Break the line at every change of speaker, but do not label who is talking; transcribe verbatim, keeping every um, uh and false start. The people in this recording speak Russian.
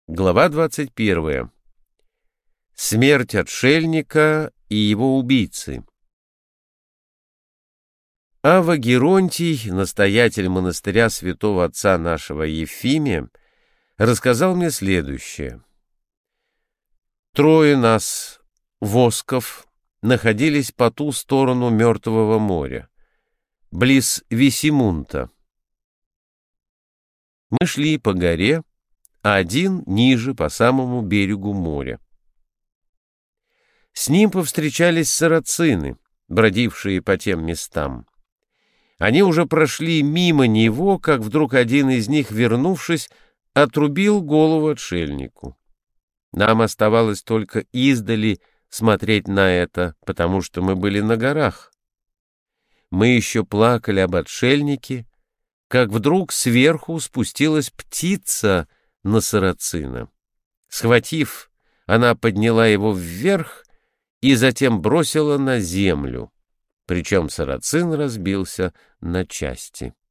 Глава двадцать первая. Смерть отшельника и его убийцы. Ава Геронтий, настоятель монастыря святого отца нашего Ефимия, рассказал мне следующее. Трое нас, восков, находились по ту сторону Мертвого моря, близ Висимунта. Мы шли по горе, а один ниже по самому берегу моря. С ним повстречались сарацины, бродившие по тем местам. Они уже прошли мимо него, как вдруг один из них, вернувшись, отрубил голову отшельнику. Нам оставалось только издали смотреть на это, потому что мы были на горах. Мы еще плакали об отшельнике, как вдруг сверху спустилась птица на сарацина. Схватив, она подняла его вверх и затем бросила на землю, причем сарацин разбился на части.